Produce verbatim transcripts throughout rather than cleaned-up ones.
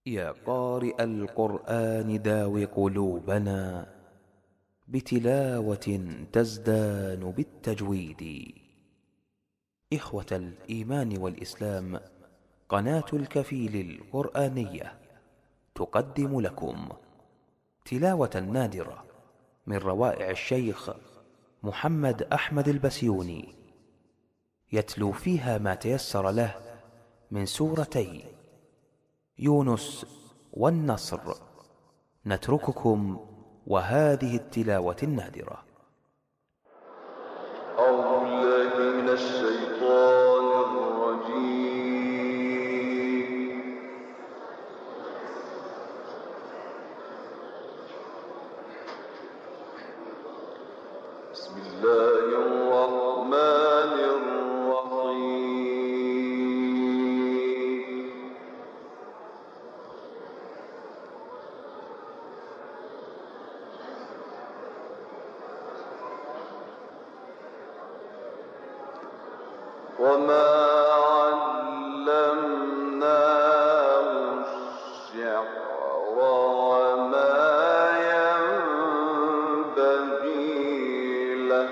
يا قارئ القرآن داو قلوبنا بتلاوة تزدان بالتجويد. إخوة الإيمان والإسلام، قناة الكفيل القرآنية تقدم لكم تلاوة نادرة من روائع الشيخ محمد أحمد البسيوني، يتلو فيها ما تيسر له من سورتي يونس والنصر. نترككم وهذه التلاوة النادرة. أعوذ بالله من الشيطان الرجيم. بسم الله الرحمن الرحيم. وما علمناه الشعر وما ينبغي له.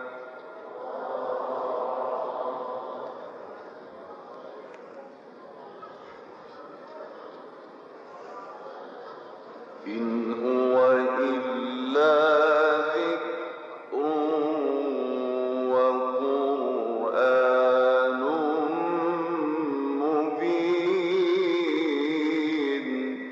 إن هو إلا ذكر وقرآن مبين.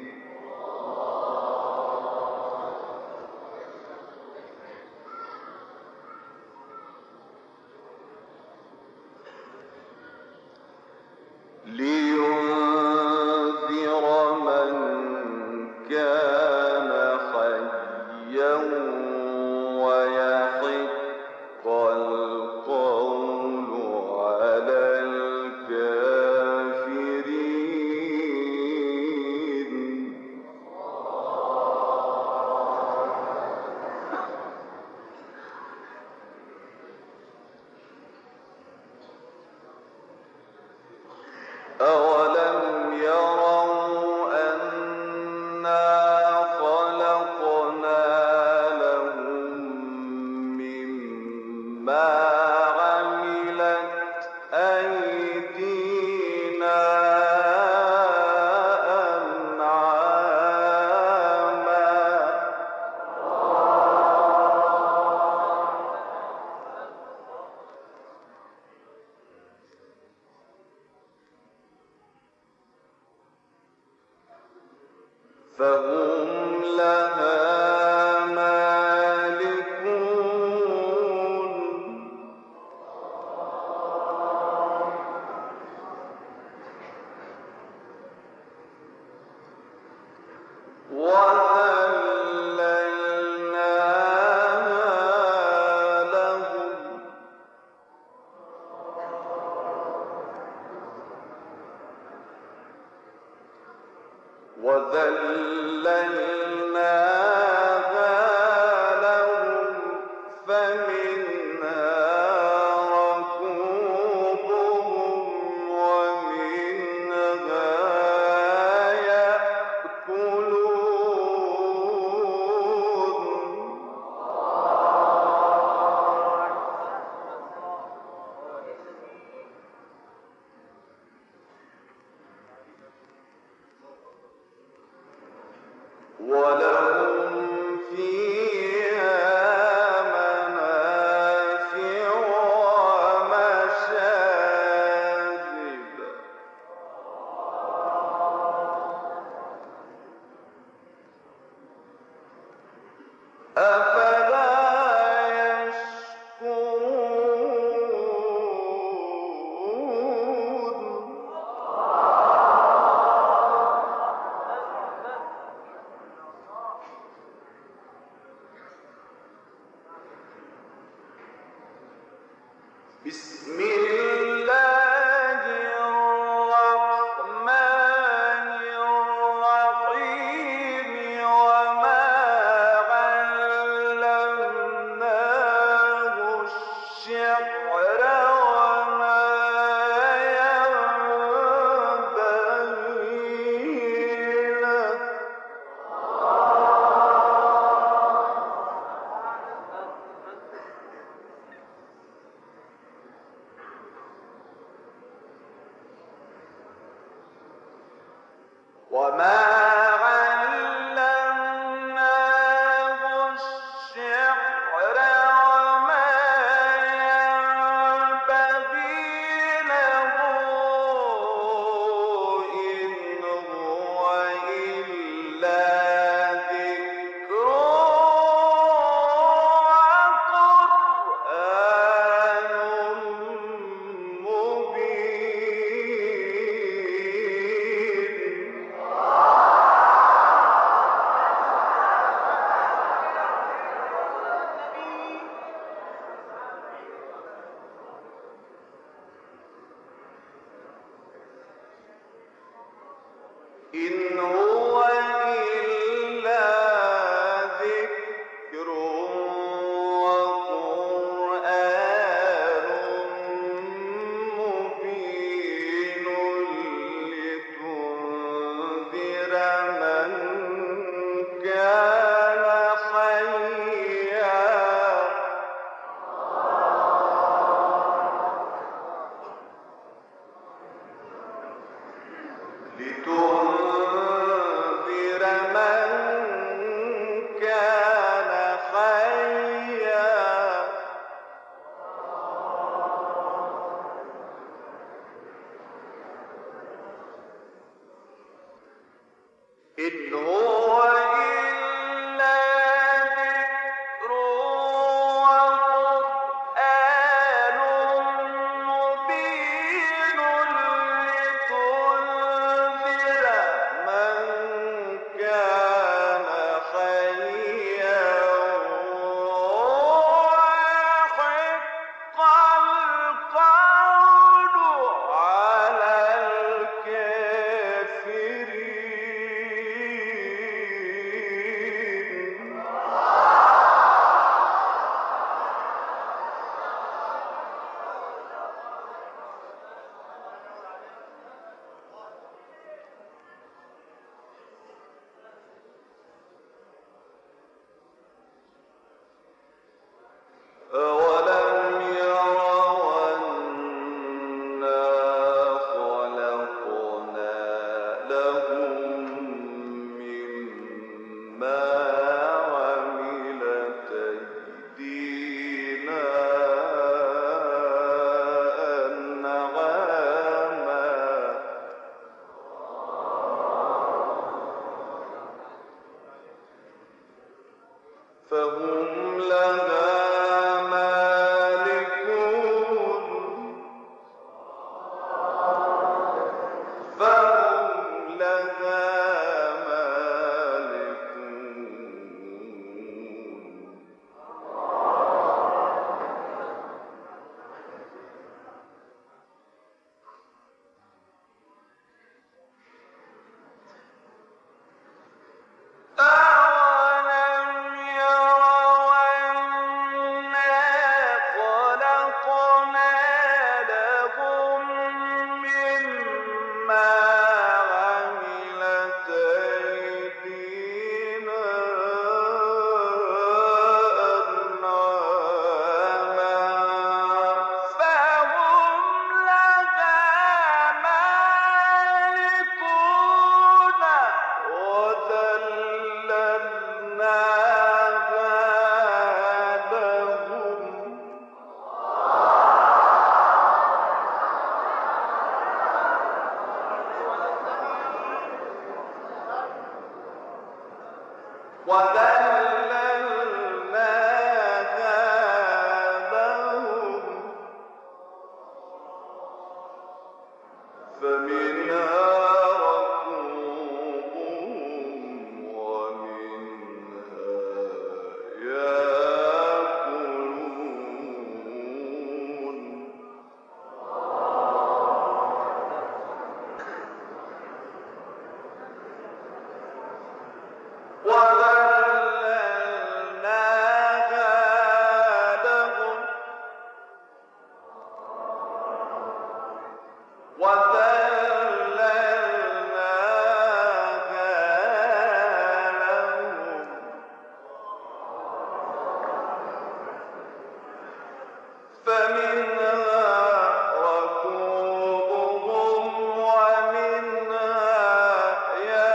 لينذر من كان حيا ويحق القول على الكافرين. أولم يروا أنا خلقنا لهم مما عملت أيدينا أنعاما فهم لها مالكون. وذللناها لهم وذللناها لهم فمنها ركوبهم ومنها يأكلون. ولهم فيها منافع ومشارب. أفلا يشكرون. وما علمناه الشعر وما ينبغي له إن هو إلا ذكر وقرآن مبين. إن هو إلا ذكر وقرآن مبين لتنذر من كان حيا لتنذر من كان حيا إن هو إلا ذكر وقرآن مبين لتنذر من كان حيا ويحق القول على الكافرين. أولم يروا أنا خلقنا لهم مما عملت أيدينا أنعاما فهم لها مالكون فهم لها مالكون أولم يروا أنا خلقنا لهم مما عملت أيدينا أنعاما فهم لها مالكون وذللناها لهم وذللناها لهم فمنها ركوبهم ومنها يأكلون وذللناها لهم فمنها ركوبهم ومنها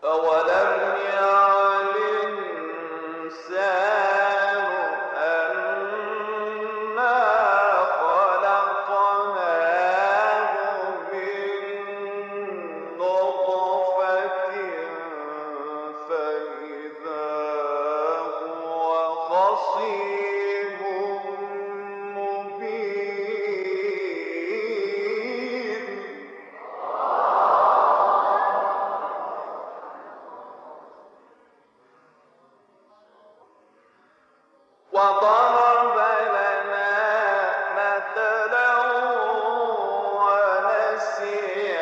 أولم يعلم الإنسان أنا خلقناه من نطفة فإذا هو خصيم مبين وضرب لنا مثلا ونسي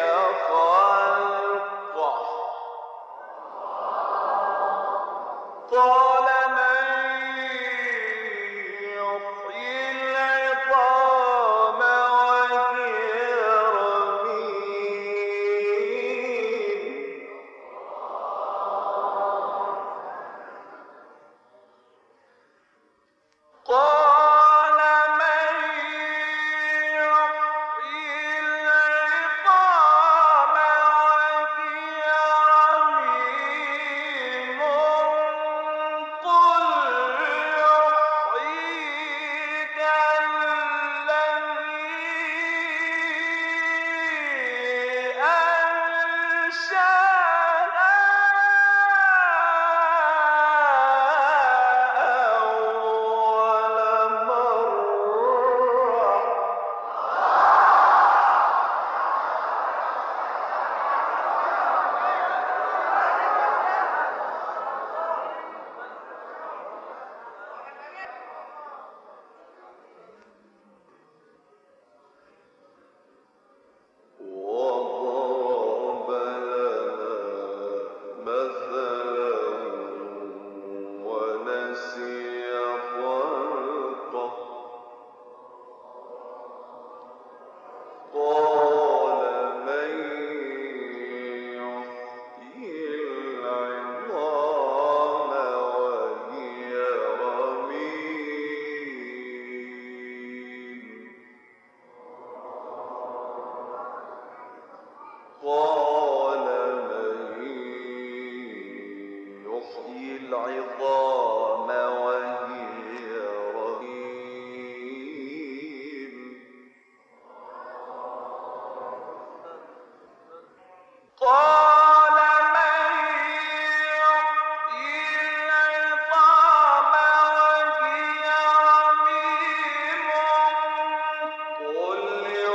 خلقه قال من يحيي العظام وهي رميم قال من يحيي العظام وهي رميم قل يحييها الذي أنشأها أول مرة وضرب لنا مثلا ونسي خلقه قال من يحيي العظام وهي رميم قال من يحيي العظام وهي رميم قال من يحيي العظام وهي رميم قل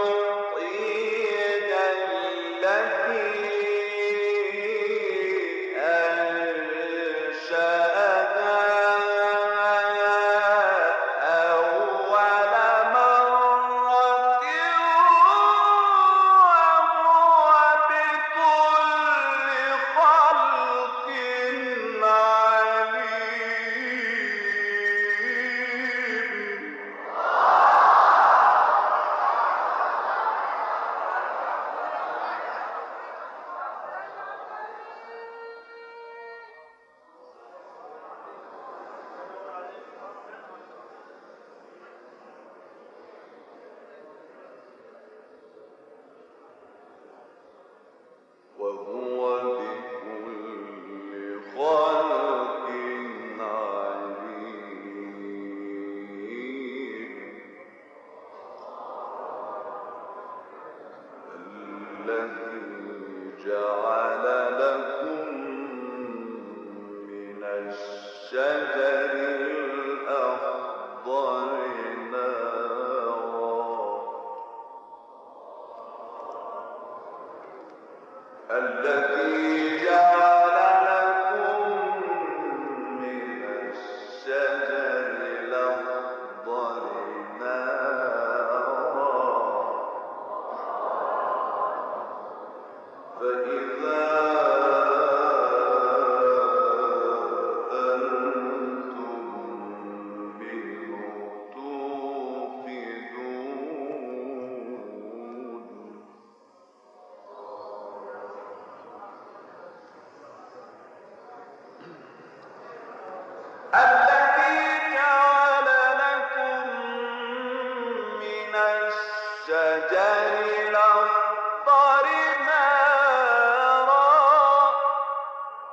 يحييها الذي أنشأها أول مرة وهو بكل خلق عليم وهو بكل خلق عليم الذي جعل لكم من الشجر الأخضر نارا الذي جعل لكم من الشجر الأخضر نارا فإذا أنتم منه توقدون الذي جعل لكم من الشجر الأخضر نارا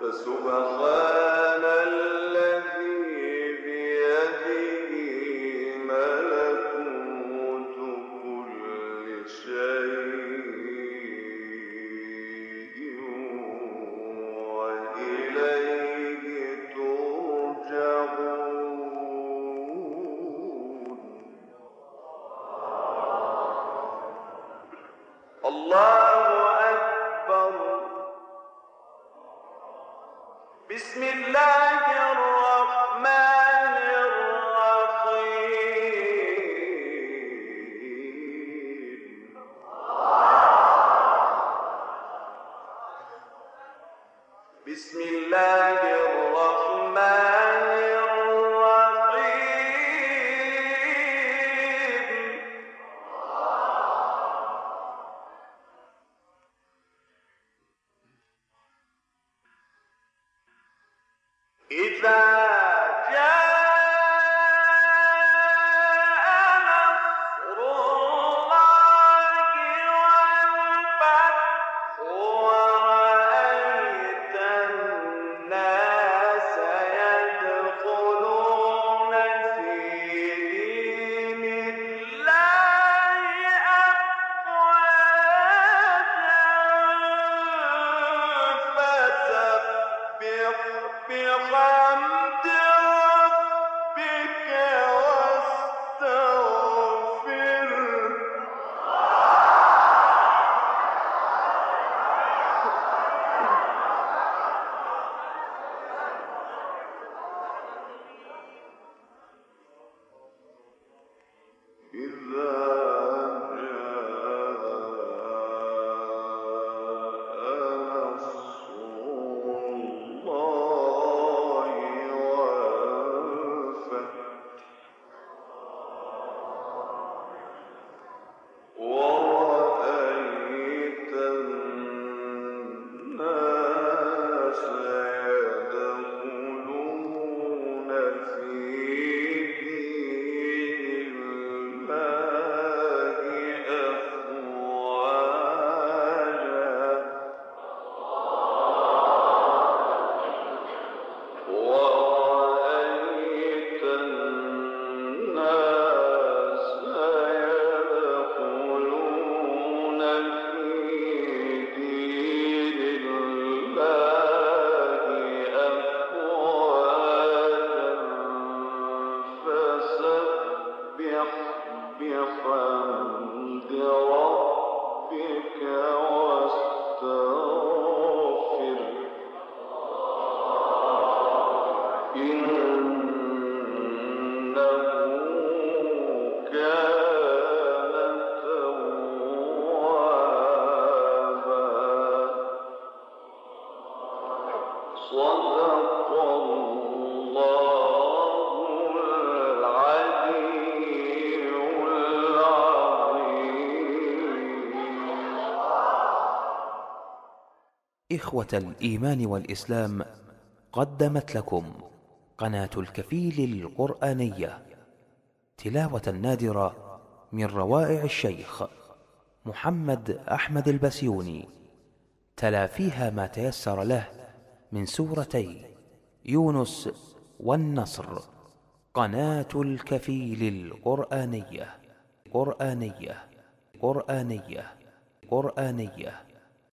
فسبحان الذي بيده ملكوت كل شيء وإليه ترجعون. الله أكبر. بسم الله الرحمن الرحيم. بسم الله الرحمن الرحيم. إذا جاء نصر الله والفتح ورأيت الناس يدخلون في دين الله أفواجا فسبح بحمد ربك واستغفره. إذا ورأيت الناس يدخلون في دين الله أفواجا ورأيت الناس يدخلون في دين الله أفواجا فسبح بحمد ربك واستغفره إنه كان توابا. صدق الله العلي العظيم. إخوة الإيمان والإسلام، قدمت لكم قناة الكفيل القرآنية تلاوة نادرة من روائع الشيخ محمد أحمد البسيوني، تلا فيها ما تيسر له من سورتي يونس والنصر. قناة الكفيل القرآنية قرآنية قرآنية قرآنية.